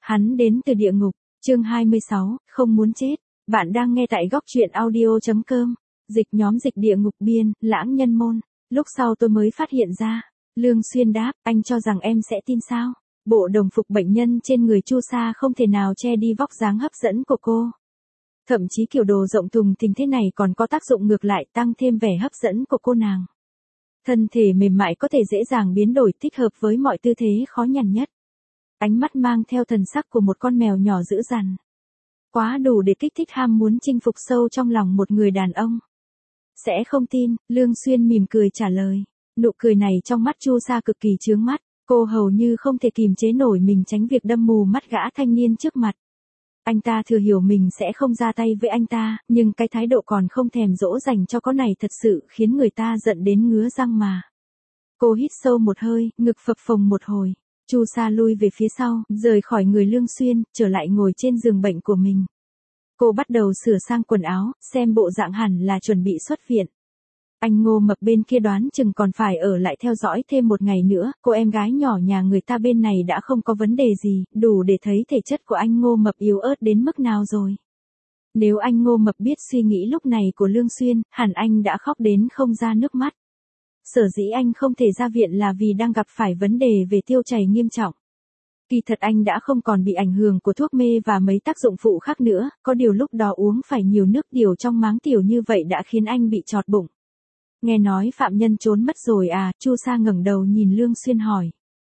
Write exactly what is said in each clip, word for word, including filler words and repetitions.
Hắn đến từ địa ngục, chương hai mươi sáu, không muốn chết. Bạn đang nghe tại góc truyện audio.com. Dịch nhóm dịch địa ngục biên, lãng nhân môn. Lúc sau tôi mới phát hiện ra. Lương Xuyên đáp, anh cho rằng em sẽ tin sao? Bộ đồng phục bệnh nhân trên người Chu Sa không thể nào che đi vóc dáng hấp dẫn của cô. Thậm chí kiểu đồ rộng thùng thình thế này còn có tác dụng ngược lại, tăng thêm vẻ hấp dẫn của cô nàng. Thân thể mềm mại có thể dễ dàng biến đổi, thích hợp với mọi tư thế khó nhằn nhất. Ánh mắt mang theo thần sắc của một con mèo nhỏ dữ dằn. Quá đủ để kích thích ham muốn chinh phục sâu trong lòng một người đàn ông. Sẽ không tin, Lương Xuyên mỉm cười trả lời. Nụ cười này trong mắt Chu Sa cực kỳ chướng mắt, cô hầu như không thể kìm chế nổi mình tránh việc đâm mù mắt gã thanh niên trước mặt. Anh ta thừa hiểu mình sẽ không ra tay với anh ta, nhưng cái thái độ còn không thèm dỗ dành cho con này thật sự khiến người ta giận đến ngứa răng mà. Cô hít sâu một hơi, ngực phập phồng một hồi. Chu Sa lui về phía sau, rời khỏi người Lương Xuyên, trở lại ngồi trên giường bệnh của mình. Cô bắt đầu sửa sang quần áo, xem bộ dạng hẳn là chuẩn bị xuất viện. Anh Ngô Mập bên kia đoán chừng còn phải ở lại theo dõi thêm một ngày nữa, cô em gái nhỏ nhà người ta bên này đã không có vấn đề gì, đủ để thấy thể chất của anh Ngô Mập yếu ớt đến mức nào rồi. Nếu anh Ngô Mập biết suy nghĩ lúc này của Lương Xuyên, hẳn anh đã khóc đến không ra nước mắt. Sở dĩ anh không thể ra viện là vì đang gặp phải vấn đề về tiêu chảy nghiêm trọng. Kỳ thật anh đã không còn bị ảnh hưởng của thuốc mê và mấy tác dụng phụ khác nữa, có điều lúc đó uống phải nhiều nước tiểu trong máng tiểu như vậy đã khiến anh bị chọt bụng. Nghe nói phạm nhân trốn mất rồi à? Chu Sa ngẩng đầu nhìn Lương Xuyên hỏi.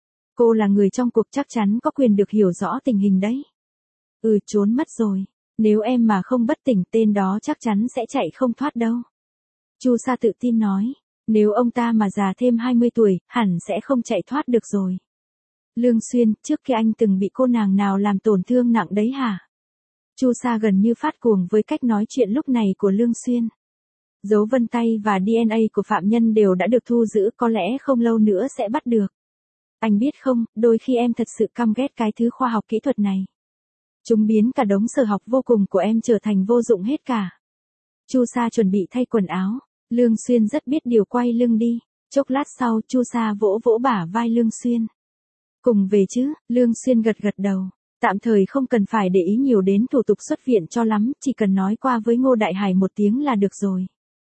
Cô là người trong cuộc chắc chắn có quyền được hiểu rõ tình hình đấy. Ừ, trốn mất rồi. Nếu em mà không bất tỉnh tên đó chắc chắn sẽ chạy không thoát đâu. Chu Sa tự tin nói. Nếu ông ta mà già thêm hai mươi tuổi, hẳn sẽ không chạy thoát được rồi. Lương Xuyên, trước khi anh từng bị cô nàng nào làm tổn thương nặng đấy hả? Chu Sa gần như phát cuồng với cách nói chuyện lúc này của Lương Xuyên. Dấu vân tay và đê en a của phạm nhân đều đã được thu giữ, có lẽ không lâu nữa sẽ bắt được. Anh biết không, đôi khi em thật sự căm ghét cái thứ khoa học kỹ thuật này. Chúng biến cả đống sở học vô cùng của em trở thành vô dụng hết cả. Chu Sa chuẩn bị thay quần áo. Lương Xuyên rất biết điều quay lưng đi. Chốc lát sau, Chu Sa vỗ vỗ bả vai Lương Xuyên. Cùng về chứ? Lương Xuyên gật gật đầu. Tạm thời không cần phải để ý nhiều đến thủ tục xuất viện cho lắm, chỉ cần nói qua với Ngô Đại Hải một tiếng là được rồi.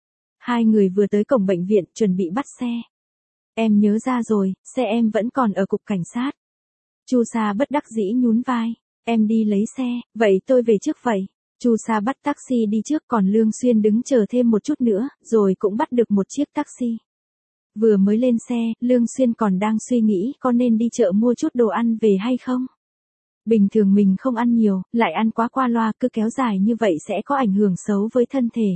Hai người vừa tới cổng bệnh viện, chuẩn bị bắt xe. Em nhớ ra rồi, xe em vẫn còn ở cục cảnh sát. Chu Sa bất đắc dĩ nhún vai. Em đi lấy xe, vậy tôi về trước vậy. Chu Sa bắt taxi đi trước, còn Lương Xuyên đứng chờ thêm một chút nữa, rồi cũng bắt được một chiếc taxi. Vừa mới lên xe, Lương Xuyên còn đang suy nghĩ có nên đi chợ mua chút đồ ăn về hay không. Bình thường mình không ăn nhiều, lại ăn quá qua loa, cứ kéo dài như vậy sẽ có ảnh hưởng xấu với thân thể.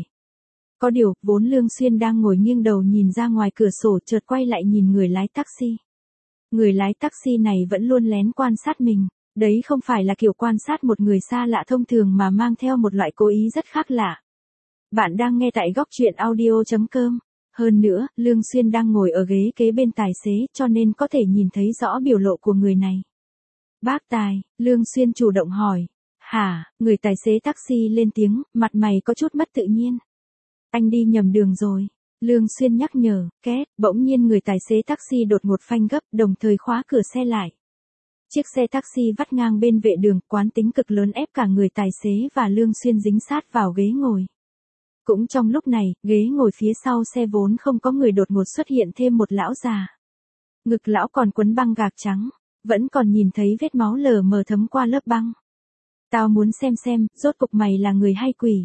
Có điều, vốn Lương Xuyên đang ngồi nghiêng đầu nhìn ra ngoài cửa sổ, chợt quay lại nhìn người lái taxi. Người lái taxi này vẫn luôn lén quan sát mình. Đấy không phải là kiểu quan sát một người xa lạ thông thường mà mang theo một loại cố ý rất khác lạ. Bạn đang nghe tại góc truyện audio.com. Hơn nữa, Lương Xuyên đang ngồi ở ghế kế bên tài xế cho nên có thể nhìn thấy rõ biểu lộ của người này. Bác tài, Lương Xuyên chủ động hỏi. Hả? Người tài xế taxi lên tiếng, mặt mày có chút mất tự nhiên. Anh đi nhầm đường rồi. Lương Xuyên nhắc nhở, két, bỗng nhiên người tài xế taxi đột ngột phanh gấp, đồng thời khóa cửa xe lại. Chiếc xe taxi vắt ngang bên vệ đường, quán tính cực lớn ép cả người tài xế và Lương Xuyên dính sát vào ghế ngồi. Cũng trong lúc này, ghế ngồi phía sau xe vốn không có người đột ngột xuất hiện thêm một lão già. Ngực lão còn quấn băng gạc trắng, vẫn còn nhìn thấy vết máu lờ mờ thấm qua lớp băng. Tao muốn xem xem, rốt cục mày là người hay quỷ.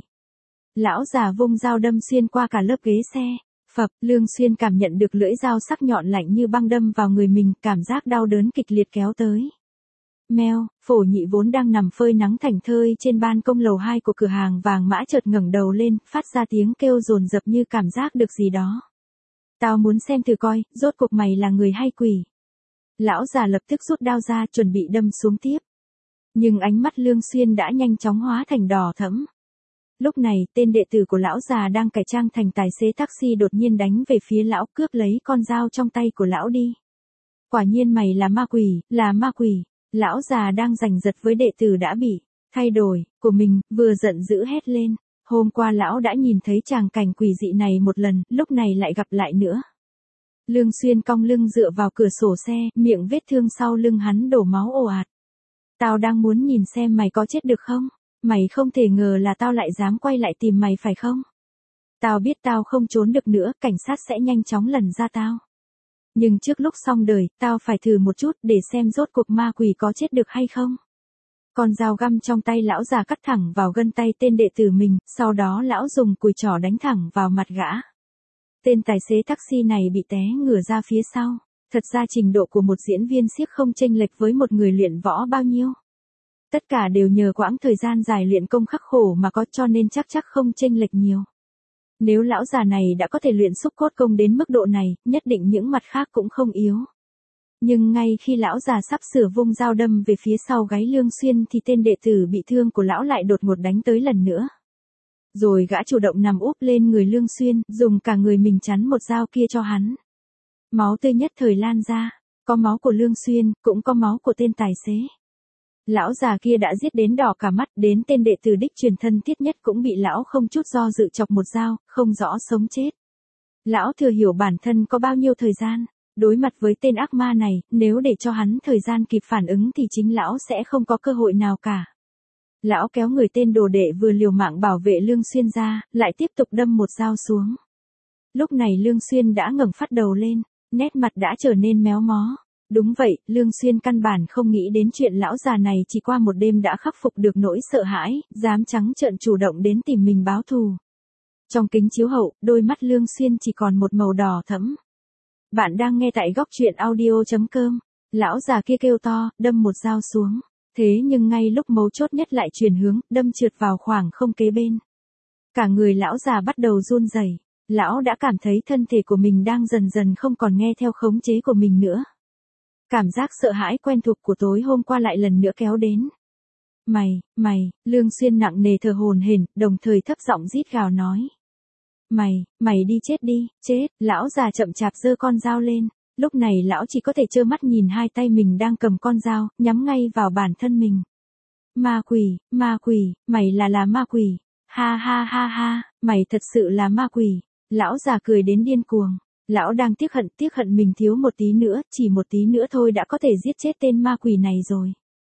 Lão già vung dao đâm xuyên qua cả lớp ghế xe. Phập, Lương Xuyên cảm nhận được lưỡi dao sắc nhọn lạnh như băng đâm vào người mình, cảm giác đau đớn kịch liệt kéo tới. Meo, Phổ Nhị vốn đang nằm phơi nắng thảnh thơi trên ban công lầu hai của cửa hàng vàng mã chợt ngẩng đầu lên, phát ra tiếng kêu dồn dập như cảm giác được gì đó. Tao muốn xem thử coi, rốt cuộc mày là người hay quỷ. Lão già lập tức rút đao ra chuẩn bị đâm xuống tiếp. Nhưng ánh mắt Lương Xuyên đã nhanh chóng hóa thành đỏ thẫm. Lúc này, tên đệ tử của lão già đang cải trang thành tài xế taxi đột nhiên đánh về phía lão, cướp lấy con dao trong tay của lão đi. Quả nhiên mày là ma quỷ, là ma quỷ. Lão già đang giành giật với đệ tử đã bị thay đổi của mình, vừa giận dữ hét lên. Hôm qua lão đã nhìn thấy tràng cảnh quỷ dị này một lần, lúc này lại gặp lại nữa. Lương Xuyên cong lưng dựa vào cửa sổ xe, miệng vết thương sau lưng hắn đổ máu ồ ạt. Tao đang muốn nhìn xem mày có chết được không? Mày không thể ngờ là tao lại dám quay lại tìm mày phải không? Tao biết tao không trốn được nữa, cảnh sát sẽ nhanh chóng lần ra tao. Nhưng trước lúc xong đời, tao phải thử một chút để xem rốt cuộc ma quỷ có chết được hay không. Con dao găm trong tay lão già cắt thẳng vào gân tay tên đệ tử mình, sau đó lão dùng cùi chỏ đánh thẳng vào mặt gã. Tên tài xế taxi này bị té ngửa ra phía sau. Thật ra trình độ của một diễn viên xiếc không chênh lệch với một người luyện võ bao nhiêu. Tất cả đều nhờ quãng thời gian dài luyện công khắc khổ mà có, cho nên chắc chắc không chênh lệch nhiều. Nếu lão già này đã có thể luyện xúc cốt công đến mức độ này, nhất định những mặt khác cũng không yếu. Nhưng ngay khi lão già sắp sửa vung dao đâm về phía sau gáy Lương Xuyên thì tên đệ tử bị thương của lão lại đột ngột đánh tới lần nữa. Rồi gã chủ động nằm úp lên người Lương Xuyên, dùng cả người mình chắn một dao kia cho hắn. Máu tươi nhất thời lan ra, có máu của Lương Xuyên, cũng có máu của tên tài xế. Lão già kia đã giết đến đỏ cả mắt, đến tên đệ tử đích truyền thân thiết nhất cũng bị lão không chút do dự chọc một dao, không rõ sống chết. Lão thừa hiểu bản thân có bao nhiêu thời gian, đối mặt với tên ác ma này, nếu để cho hắn thời gian kịp phản ứng thì chính lão sẽ không có cơ hội nào cả. Lão kéo người tên đồ đệ vừa liều mạng bảo vệ Lương Xuyên ra, lại tiếp tục đâm một dao xuống. Lúc này Lương Xuyên đã ngẩng phát đầu lên, nét mặt đã trở nên méo mó. Đúng vậy, Lương Xuyên căn bản không nghĩ đến chuyện lão già này chỉ qua một đêm đã khắc phục được nỗi sợ hãi, dám trắng trợn chủ động đến tìm mình báo thù. Trong kính chiếu hậu, đôi mắt Lương Xuyên chỉ còn một màu đỏ thẫm. Bạn đang nghe tại góc truyện audio chấm com. Lão già kia kêu to, đâm một dao xuống. Thế nhưng ngay lúc mấu chốt nhất lại chuyển hướng, đâm trượt vào khoảng không kế bên. Cả người lão già bắt đầu run rẩy. Lão đã cảm thấy thân thể của mình đang dần dần không còn nghe theo khống chế của mình nữa. Cảm giác sợ hãi quen thuộc của tối hôm qua lại lần nữa kéo đến. Mày, mày, Lương Xuyên nặng nề thở hổn hển, đồng thời thấp giọng rít gào nói. Mày, mày đi chết đi, chết, lão già chậm chạp giơ con dao lên. Lúc này lão chỉ có thể trơ mắt nhìn hai tay mình đang cầm con dao, nhắm ngay vào bản thân mình. Ma quỷ, ma quỷ, mày là là ma quỷ. Ha ha ha ha, mày thật sự là ma quỷ. Lão già cười đến điên cuồng. Lão đang tiếc hận, tiếc hận mình thiếu một tí nữa, chỉ một tí nữa thôi đã có thể giết chết tên ma quỷ này rồi.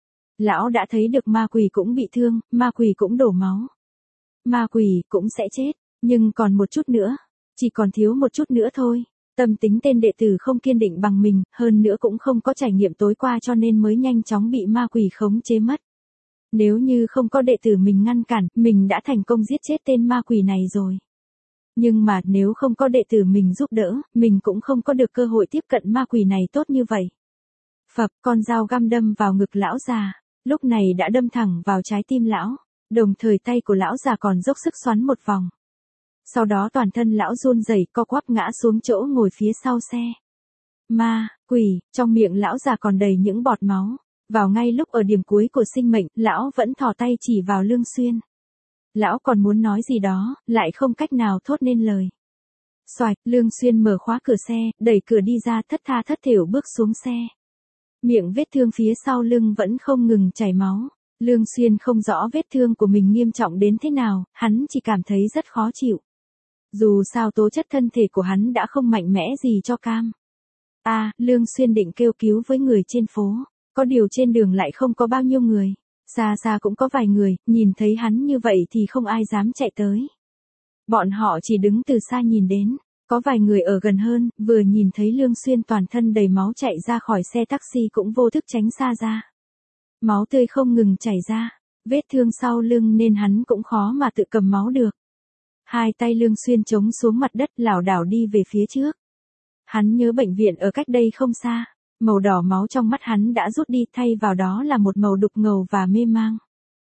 Lão đã thấy được ma quỷ cũng bị thương, ma quỷ cũng đổ máu. Ma quỷ cũng sẽ chết, nhưng còn một chút nữa, chỉ còn thiếu một chút nữa thôi. Tâm tính tên đệ tử không kiên định bằng mình, hơn nữa cũng không có trải nghiệm tối qua cho nên mới nhanh chóng bị ma quỷ khống chế mất. Nếu như không có đệ tử mình ngăn cản, mình đã thành công giết chết tên ma quỷ này rồi. Nhưng mà nếu không có đệ tử mình giúp đỡ, mình cũng không có được cơ hội tiếp cận ma quỷ này tốt như vậy. Phập, con dao găm đâm vào ngực lão già, lúc này đã đâm thẳng vào trái tim lão, đồng thời tay của lão già còn dốc sức xoắn một vòng. Sau đó toàn thân lão run rẩy co quắp ngã xuống chỗ ngồi phía sau xe. Ma, quỷ, trong miệng lão già còn đầy những bọt máu. Vào ngay lúc ở điểm cuối của sinh mệnh, lão vẫn thò tay chỉ vào Lương Xuyên. Lão còn muốn nói gì đó, lại không cách nào thốt nên lời. Xoạch, Lương Xuyên mở khóa cửa xe, đẩy cửa đi ra thất tha thất thểu bước xuống xe. Miệng vết thương phía sau lưng vẫn không ngừng chảy máu. Lương Xuyên không rõ vết thương của mình nghiêm trọng đến thế nào, hắn chỉ cảm thấy rất khó chịu. Dù sao tố chất thân thể của hắn đã không mạnh mẽ gì cho cam. À, Lương Xuyên định kêu cứu với người trên phố. Có điều trên đường lại không có bao nhiêu người. Xa xa cũng có vài người, nhìn thấy hắn như vậy thì không ai dám chạy tới. Bọn họ chỉ đứng từ xa nhìn đến. Có vài người ở gần hơn, vừa nhìn thấy Lương Xuyên toàn thân đầy máu chạy ra khỏi xe taxi cũng vô thức tránh xa ra. Máu tươi không ngừng chảy ra. Vết thương sau lưng nên hắn cũng khó mà tự cầm máu được. Hai tay Lương Xuyên chống xuống mặt đất lảo đảo đi về phía trước. Hắn nhớ bệnh viện ở cách đây không xa. Màu đỏ máu trong mắt hắn đã rút đi, thay vào đó là một màu đục ngầu và mê mang.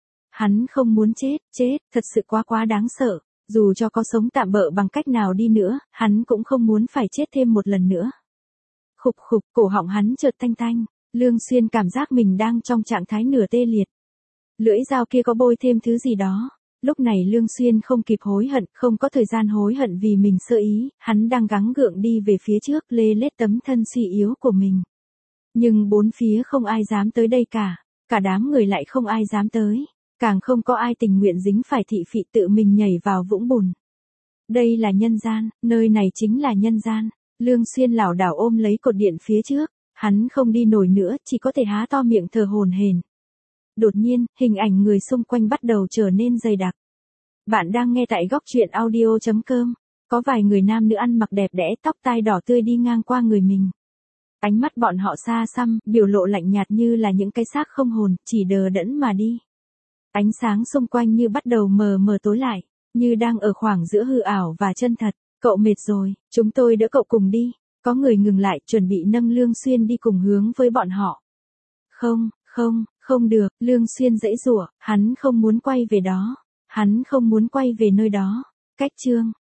Hắn không muốn chết, chết, thật sự quá quá đáng sợ. Dù cho có sống tạm bợ bằng cách nào đi nữa, hắn cũng không muốn phải chết thêm một lần nữa. Khục khục, cổ họng hắn chợt tanh tanh. Lương Xuyên cảm giác mình đang trong trạng thái nửa tê liệt. Lưỡi dao kia có bôi thêm thứ gì đó. Lúc này Lương Xuyên không kịp hối hận, không có thời gian hối hận vì mình sơ ý, hắn đang gắng gượng đi về phía trước lê lết tấm thân suy yếu của mình. Nhưng bốn phía không ai dám tới đây cả, cả đám người lại không ai dám tới, càng không có ai tình nguyện dính phải thị phị tự mình nhảy vào vũng bùn. Đây là nhân gian, nơi này chính là nhân gian. Lương Xuyên lảo đảo ôm lấy cột điện phía trước, hắn không đi nổi nữa, chỉ có thể há to miệng thở hổn hển. Đột nhiên, hình ảnh người xung quanh bắt đầu trở nên dày đặc. Bạn đang nghe tại góc truyện audio.com. Có vài người nam nữ ăn mặc đẹp đẽ, tóc tai đỏ tươi đi ngang qua người mình. Ánh mắt bọn họ xa xăm, biểu lộ lạnh nhạt như là những cái xác không hồn, chỉ đờ đẫn mà đi. Ánh sáng xung quanh như bắt đầu mờ mờ tối lại, như đang ở khoảng giữa hư ảo và chân thật. Cậu mệt rồi, chúng tôi đỡ cậu cùng đi. Có người ngừng lại, chuẩn bị nâng Lương Xuyên đi cùng hướng với bọn họ. Không, không, không được, Lương Xuyên giãy giụa, hắn không muốn quay về đó. Hắn không muốn quay về nơi đó. Cách chương